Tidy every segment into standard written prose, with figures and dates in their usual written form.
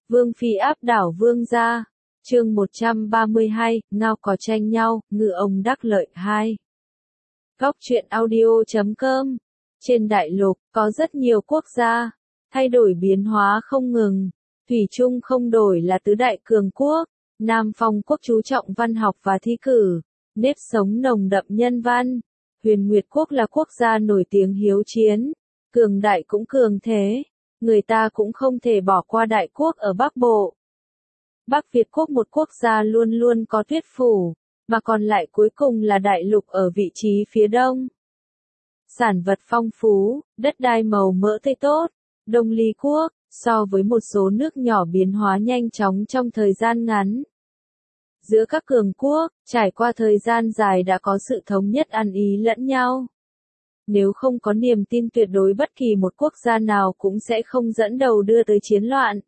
Vương phi áp đảo vương gia. Chương 132, ngao cò tranh nhau, ngư ông đắc lợi 2. Góc truyện audio.com. Trên đại lục, có rất nhiều quốc gia, thay đổi biến hóa không ngừng, thủy chung không đổi là tứ đại cường quốc. Nam Phong quốc chú trọng văn học và thi cử, nếp sống nồng đậm nhân văn. Huyền Nguyệt quốc là quốc gia nổi tiếng hiếu chiến, cường đại cũng cường thế, người ta cũng không thể bỏ qua đại quốc ở Bắc Bộ. Bắc Việt quốc một quốc gia luôn luôn có tuyết phủ, mà còn lại cuối cùng là đại lục ở vị trí phía đông. Sản vật phong phú, đất đai màu mỡ tươi tốt. Đông Ly quốc, so với một số nước nhỏ biến hóa nhanh chóng trong thời gian ngắn. Giữa các cường quốc, trải qua thời gian dài đã có sự thống nhất ăn ý lẫn nhau. Nếu không có niềm tin tuyệt đối bất kỳ một quốc gia nào cũng sẽ không dẫn đầu đưa tới chiến loạn.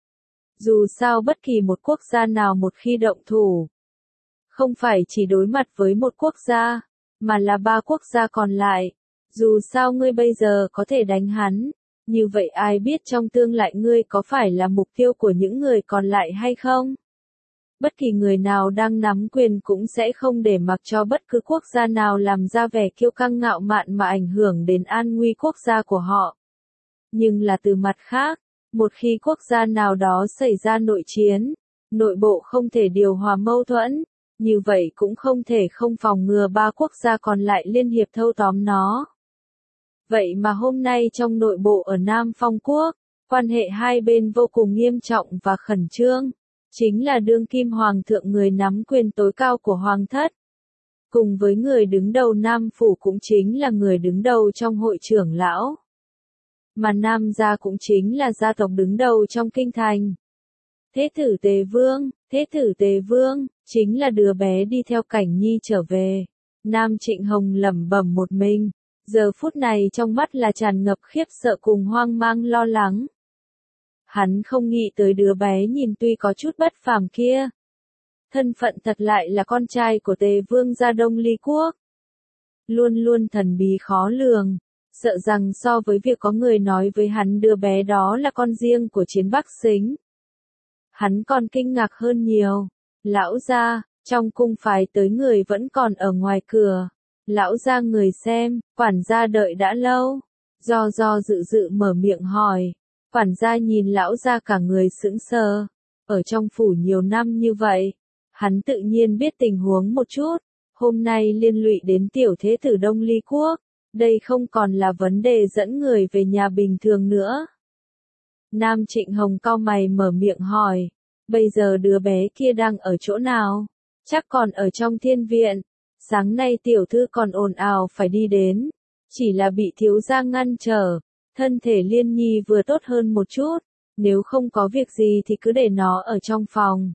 Dù sao bất kỳ một quốc gia nào một khi động thủ, không phải chỉ đối mặt với một quốc gia, mà là ba quốc gia còn lại. Dù sao ngươi bây giờ có thể đánh hắn, như vậy ai biết trong tương lai ngươi có phải là mục tiêu của những người còn lại hay không? Bất kỳ người nào đang nắm quyền cũng sẽ không để mặc cho bất cứ quốc gia nào làm ra vẻ kiêu căng ngạo mạn mà ảnh hưởng đến an nguy quốc gia của họ. Nhưng là từ mặt khác, một khi quốc gia nào đó xảy ra nội chiến, nội bộ không thể điều hòa mâu thuẫn, như vậy cũng không thể không phòng ngừa ba quốc gia còn lại liên hiệp thâu tóm nó. Vậy mà hôm nay trong nội bộ ở Nam Phong quốc, quan hệ hai bên vô cùng nghiêm trọng và khẩn trương. Chính là đương kim hoàng thượng người nắm quyền tối cao của hoàng thất. Cùng với người đứng đầu Nam Phủ cũng chính là người đứng đầu trong hội trưởng lão. Mà Nam gia cũng chính là gia tộc đứng đầu trong kinh thành. Thế tử Tề Vương, chính là đứa bé đi theo Cảnh Nhi trở về. Nam Trịnh Hồng lẩm bẩm một mình, giờ phút này trong mắt là tràn ngập khiếp sợ cùng hoang mang lo lắng. Hắn không nghĩ tới đứa bé nhìn tuy có chút bất phàm kia. Thân phận thật lại là con trai của Tề Vương gia Đông Ly quốc. Luôn luôn thần bí khó lường, sợ rằng so với việc có người nói với hắn đứa bé đó là con riêng của Chiến Bắc Xính. Hắn còn kinh ngạc hơn nhiều. Lão gia, trong cung phái tới người vẫn còn ở ngoài cửa. Lão gia người xem, quản gia đợi đã lâu. Do dự mở miệng hỏi. Quản gia nhìn lão gia cả người sững sờ. Ở trong phủ nhiều năm như vậy, hắn tự nhiên biết tình huống một chút. Hôm nay liên lụy đến tiểu thế tử Đông Ly quốc, đây không còn là vấn đề dẫn người về nhà bình thường nữa. Nam Trịnh Hồng cau mày mở miệng hỏi, bây giờ đứa bé kia đang ở chỗ nào? Chắc còn ở trong thiên viện. Sáng nay tiểu thư còn ồn ào phải đi đến, chỉ là bị thiếu gia ngăn trở. Thân thể Liên Nhi vừa tốt hơn một chút, nếu không có việc gì thì cứ để nó ở trong phòng.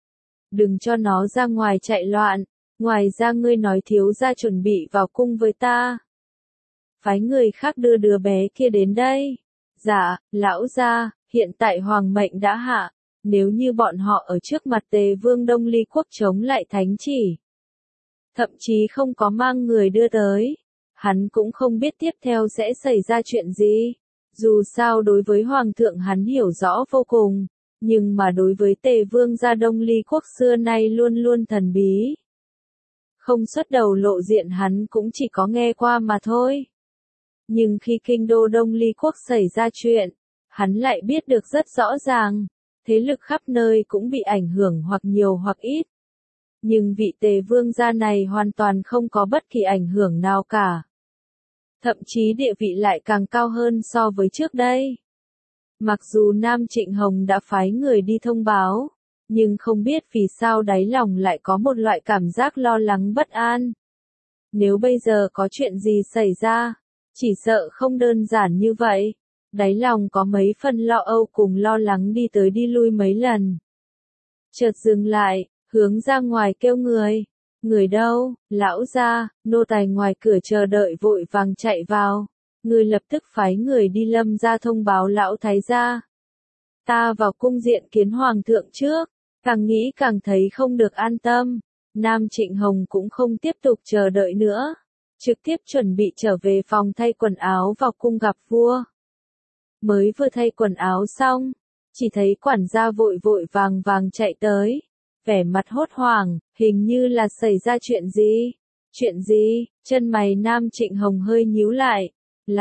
Đừng cho nó ra ngoài chạy loạn, ngoài ra ngươi nói thiếu gia chuẩn bị vào cung với ta. Phái người khác đưa đứa bé kia đến đây. Dạ, lão gia, hiện tại hoàng mệnh đã hạ, nếu như bọn họ ở trước mặt Tề Vương Đông Ly quốc chống lại thánh chỉ, thậm chí không có mang người đưa tới, hắn cũng không biết tiếp theo sẽ xảy ra chuyện gì. Dù sao đối với hoàng thượng hắn hiểu rõ vô cùng, nhưng mà đối với Tề Vương gia Đông Ly quốc xưa nay luôn luôn thần bí. Không xuất đầu lộ diện hắn cũng chỉ có nghe qua mà thôi. Nhưng khi kinh đô Đông Ly quốc xảy ra chuyện, hắn lại biết được rất rõ ràng, thế lực khắp nơi cũng bị ảnh hưởng hoặc nhiều hoặc ít. Nhưng vị Tề Vương gia này hoàn toàn không có bất kỳ ảnh hưởng nào cả. Thậm chí địa vị lại càng cao hơn so với trước đây. Mặc dù Nam Trịnh Hồng đã phái người đi thông báo, nhưng không biết vì sao đáy lòng lại có một loại cảm giác lo lắng bất an. Nếu bây giờ có chuyện gì xảy ra, chỉ sợ không đơn giản như vậy. Đáy lòng có mấy phần lo âu cùng lo lắng đi tới đi lui mấy lần. Chợt dừng lại, hướng ra ngoài kêu người. Người đâu? Lão gia, nô tài ngoài cửa chờ đợi vội vàng chạy vào. Người lập tức phái người đi Lâm gia thông báo lão thái gia. Ta vào cung diện kiến hoàng thượng trước, càng nghĩ càng thấy không được an tâm. Nam Trịnh Hồng cũng không tiếp tục chờ đợi nữa, trực tiếp chuẩn bị trở về phòng thay quần áo vào cung gặp vua. Mới vừa thay quần áo xong, chỉ thấy quản gia vội vội vàng vàng chạy tới, vẻ mặt hốt hoảng, hình như là xảy ra chuyện gì? Chuyện gì? Chân mày Nam Trịnh Hồng hơi nhíu lại.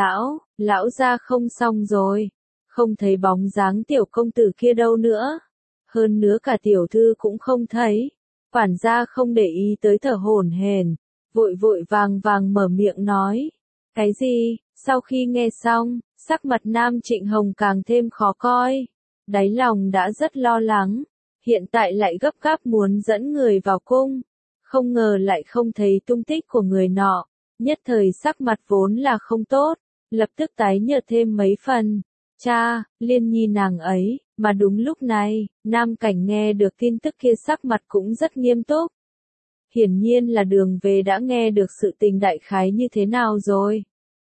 Lão gia không xong rồi. Không thấy bóng dáng tiểu công tử kia đâu nữa. Hơn nữa cả tiểu thư cũng không thấy. Quản gia không để ý tới thở hổn hển, vội vội vàng vàng mở miệng nói. Cái gì? Sau khi nghe xong, sắc mặt Nam Trịnh Hồng càng thêm khó coi. Đáy lòng đã rất lo lắng, hiện tại lại gấp gáp muốn dẫn người vào cung. Không ngờ lại không thấy tung tích của người nọ, nhất thời sắc mặt vốn là không tốt, lập tức tái nhợt thêm mấy phần. Cha, Liên Nhi nàng ấy, mà đúng lúc này, Nam Cảnh nghe được tin tức kia sắc mặt cũng rất nghiêm túc. Hiển nhiên là Đường về đã nghe được sự tình đại khái như thế nào rồi.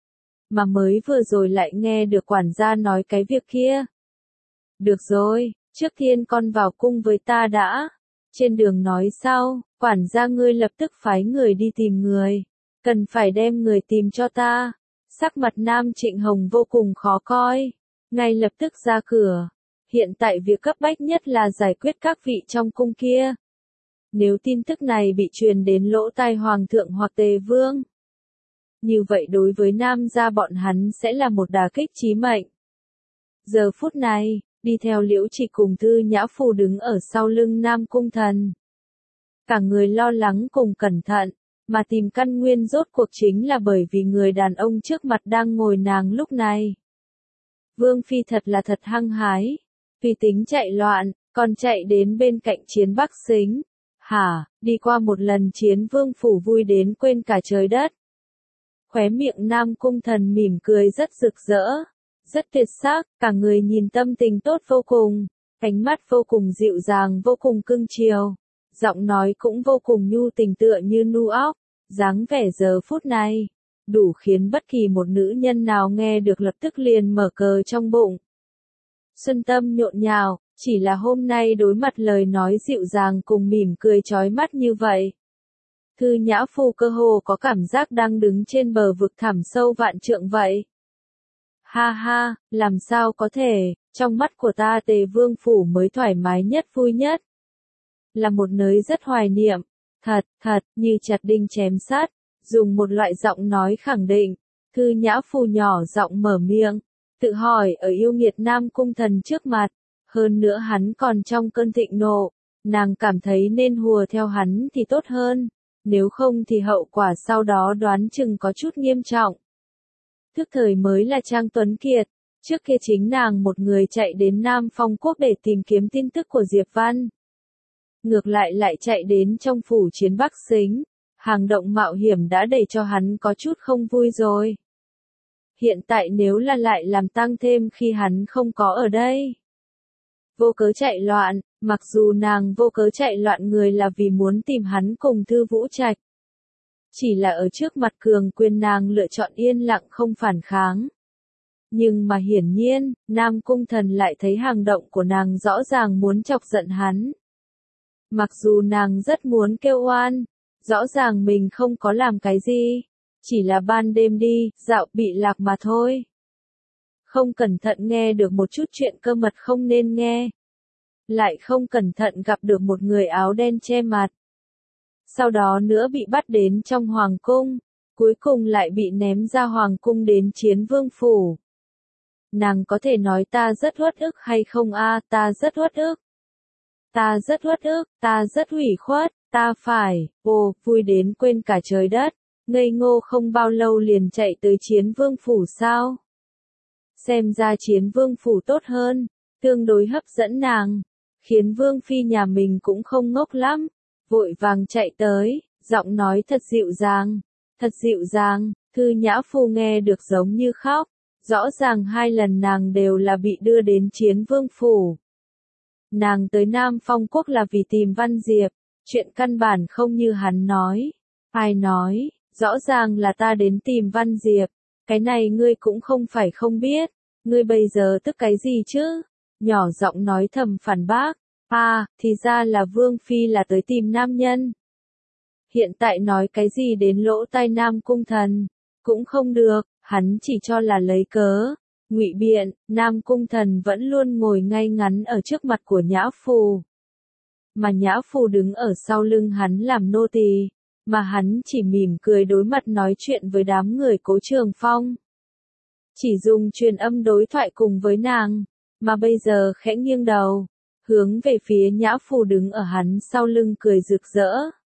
Mà mới vừa rồi lại nghe được quản gia nói cái việc kia. Được rồi, trước tiên con vào cung với ta đã. Trên đường nói sau, quản gia ngươi lập tức phái người đi tìm người. Cần phải đem người tìm cho ta. Sắc mặt Nam Trịnh Hồng vô cùng khó coi. Ngay lập tức ra cửa. Hiện tại việc cấp bách nhất là giải quyết các vị trong cung kia. Nếu tin tức này bị truyền đến lỗ tai Hoàng thượng hoặc Tề Vương, như vậy đối với Nam gia bọn hắn sẽ là một đả kích chí mệnh. Giờ phút này, đi theo Liễu Trì cùng Thư Nhã Phu đứng ở sau lưng Nam Cung Thần. Cả người lo lắng cùng cẩn thận, mà tìm căn nguyên rốt cuộc chính là bởi vì người đàn ông trước mặt đang ngồi nàng lúc này. Vương Phi thật là thật hăng hái, vì tính chạy loạn, còn chạy đến bên cạnh Chiến Bắc Xính. Hả, đi qua một lần Chiến Vương phủ vui đến quên cả trời đất. Khóe miệng Nam Cung Thần mỉm cười rất rực rỡ, rất tuyệt sắc, cả người nhìn tâm tình tốt vô cùng, ánh mắt vô cùng dịu dàng vô cùng cưng chiều, giọng nói cũng vô cùng nhu tình tựa như nu óc, dáng vẻ giờ phút này, đủ khiến bất kỳ một nữ nhân nào nghe được lập tức liền mở cờ trong bụng. Xuân tâm nhộn nhào, chỉ là hôm nay đối mặt lời nói dịu dàng cùng mỉm cười chói mắt như vậy. Thư Nhã Phu cơ hồ có cảm giác đang đứng trên bờ vực thẳm sâu vạn trượng vậy. Ha ha, làm sao có thể, trong mắt của ta Tề Vương phủ mới thoải mái nhất vui nhất. Là một nơi rất hoài niệm, thật, như chặt đinh chém sắt, dùng một loại giọng nói khẳng định. Thư Nhã Phu nhỏ giọng mở miệng, tự hỏi ở yêu nghiệt Nam Cung Thần trước mặt, hơn nữa hắn còn trong cơn thịnh nộ, nàng cảm thấy nên hùa theo hắn thì tốt hơn, nếu không thì hậu quả sau đó đoán chừng có chút nghiêm trọng. Thức thời mới là Trang Tuấn Kiệt, trước kia chính nàng một người chạy đến Nam Phong Quốc để tìm kiếm tin tức của Diệp Văn. Ngược lại chạy đến trong phủ Chiến Bắc Xính, hàng động mạo hiểm đã để cho hắn có chút không vui rồi. Hiện tại nếu là lại làm tăng thêm khi hắn không có ở đây. Vô cớ chạy loạn, mặc dù nàng vô cớ chạy loạn người là vì muốn tìm hắn cùng Thư Vũ Trạch. Chỉ là ở trước mặt cường quyền nàng lựa chọn yên lặng không phản kháng. Nhưng mà hiển nhiên, Nam Cung Thần lại thấy hành động của nàng rõ ràng muốn chọc giận hắn. Mặc dù nàng rất muốn kêu oan, rõ ràng mình không có làm cái gì, chỉ là ban đêm đi, dạo bị lạc mà thôi. Không cẩn thận nghe được một chút chuyện cơ mật không nên nghe. Lại không cẩn thận gặp được một người áo đen che mặt. Sau đó nữa bị bắt đến trong hoàng cung, cuối cùng lại bị ném ra hoàng cung đến Chiến Vương phủ. Nàng có thể nói ta rất uất ức hay không a? Ta rất uất ức. Ta rất uất ức, ta rất ủy khuất, ta phải, vui đến quên cả trời đất, ngây ngô không bao lâu liền chạy tới Chiến Vương phủ sao? Xem ra Chiến Vương phủ tốt hơn, tương đối hấp dẫn nàng, khiến Vương Phi nhà mình cũng không ngốc lắm, vội vàng chạy tới, giọng nói thật dịu dàng, Thư Nhã Phu nghe được giống như khóc, rõ ràng hai lần nàng đều là bị đưa đến Chiến Vương phủ. Nàng tới Nam Phong Quốc là vì tìm Văn Diệp, chuyện căn bản không như hắn nói. Ai nói, rõ ràng là ta đến tìm Văn Diệp, cái này ngươi cũng không phải không biết, ngươi bây giờ tức cái gì chứ? Nhỏ giọng nói thầm phản bác, thì ra là Vương Phi là tới tìm nam nhân. Hiện tại nói cái gì đến lỗ tai Nam Cung Thần, cũng không được, hắn chỉ cho là lấy cớ, Ngụy biện, Nam Cung Thần vẫn luôn ngồi ngay ngắn ở trước mặt của Nhã Phù. Mà Nhã Phù đứng ở sau lưng hắn làm nô tỳ, mà hắn chỉ mỉm cười đối mặt nói chuyện với đám người Cố Trường Phong. Chỉ dùng truyền âm đối thoại cùng với nàng, mà bây giờ khẽ nghiêng đầu, hướng về phía Nhã Phù đứng ở hắn sau lưng cười rực rỡ.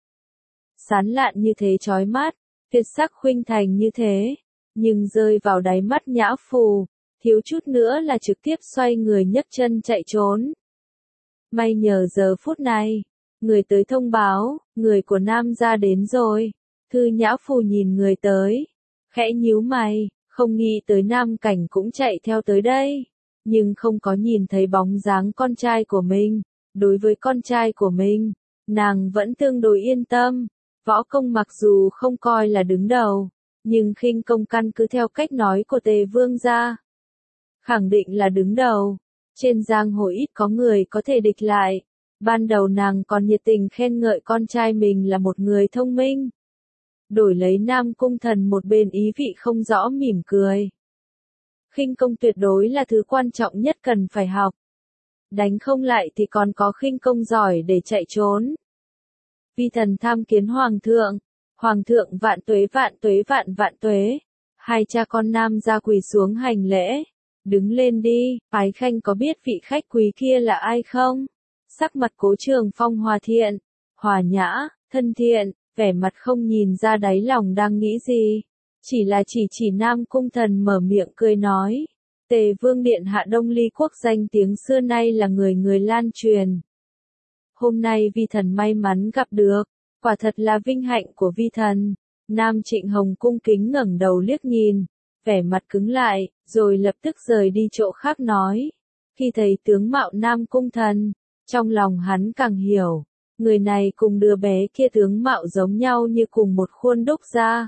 Sán lạn như thế chói mắt, tuyệt sắc khuynh thành như thế, nhưng rơi vào đáy mắt Nhã Phù, thiếu chút nữa là trực tiếp xoay người nhấc chân chạy trốn. May nhờ giờ phút này, người tới thông báo, người của Nam gia đến rồi. Thư Nhã Phù nhìn người tới, khẽ nhíu mày, không nghĩ tới Nam Cảnh cũng chạy theo tới đây, nhưng không có nhìn thấy bóng dáng con trai của mình. Đối với con trai của mình, nàng vẫn tương đối yên tâm. Võ công mặc dù không coi là đứng đầu, nhưng khinh công căn cứ theo cách nói của Tề Vương gia, khẳng định là đứng đầu. Trên giang hồ ít có người có thể địch lại. Ban đầu nàng còn nhiệt tình khen ngợi con trai mình là một người thông minh. Đổi lấy Nam Cung Thần một bên ý vị không rõ mỉm cười. Khinh công tuyệt đối là thứ quan trọng nhất cần phải học. Đánh không lại thì còn có khinh công giỏi để chạy trốn. Vi thần tham kiến Hoàng thượng vạn tuế vạn tuế vạn vạn tuế. Hai cha con Nam gia quỳ xuống hành lễ. Đứng lên đi, Ái Khanh có biết vị khách quý kia là ai không? Sắc mặt Cố Trường Phong hòa thiện, hòa nhã, thân thiện, vẻ mặt không nhìn ra đáy lòng đang nghĩ gì. Chỉ là chỉ Nam Cung Thần mở miệng cười nói. Tề Vương Điện Hạ Đông Ly Quốc danh tiếng xưa nay là người người lan truyền. Hôm nay vi thần may mắn gặp được, quả thật là vinh hạnh của vi thần. Nam Trịnh Hồng cung kính ngẩng đầu liếc nhìn, vẻ mặt cứng lại, rồi lập tức rời đi chỗ khác nói. Khi thấy tướng mạo Nam Cung Thần, trong lòng hắn càng hiểu, người này cùng đứa bé kia tướng mạo giống nhau như cùng một khuôn đúc ra.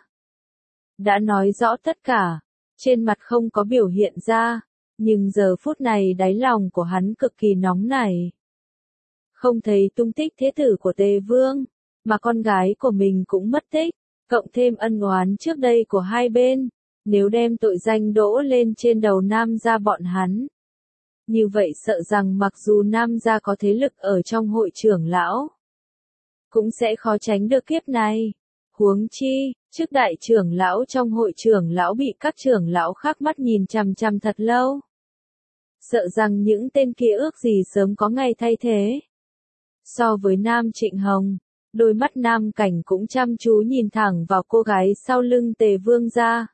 Đã nói rõ tất cả, trên mặt không có biểu hiện ra, nhưng giờ phút này đáy lòng của hắn cực kỳ nóng nảy. Không thấy tung tích thế tử của Tề Vương, mà con gái của mình cũng mất tích, cộng thêm ân oán trước đây của hai bên. Nếu đem tội danh đổ lên trên đầu Nam gia bọn hắn, như vậy sợ rằng mặc dù Nam gia có thế lực ở trong hội trưởng lão, cũng sẽ khó tránh được kiếp này. Huống chi, chức đại trưởng lão trong hội trưởng lão bị các trưởng lão khác mắt nhìn chằm chằm thật lâu. Sợ rằng những tên kia ước gì sớm có ngày thay thế. So với Nam Trịnh Hồng, đôi mắt Nam Cảnh cũng chăm chú nhìn thẳng vào cô gái sau lưng Tề Vương gia.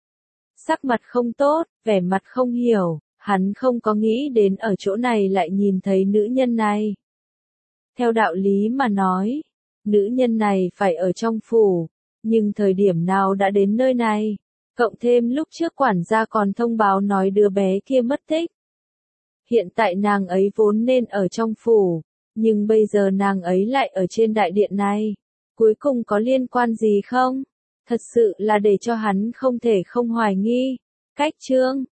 Sắc mặt không tốt, vẻ mặt không hiểu, hắn không có nghĩ đến ở chỗ này lại nhìn thấy nữ nhân này. Theo đạo lý mà nói, nữ nhân này phải ở trong phủ, nhưng thời điểm nào đã đến nơi này, cộng thêm lúc trước quản gia còn thông báo nói đứa bé kia mất tích. Hiện tại nàng ấy vốn nên ở trong phủ, nhưng bây giờ nàng ấy lại ở trên đại điện này, cuối cùng có liên quan gì không? Thật sự là để cho hắn không thể không hoài nghi. Cách chương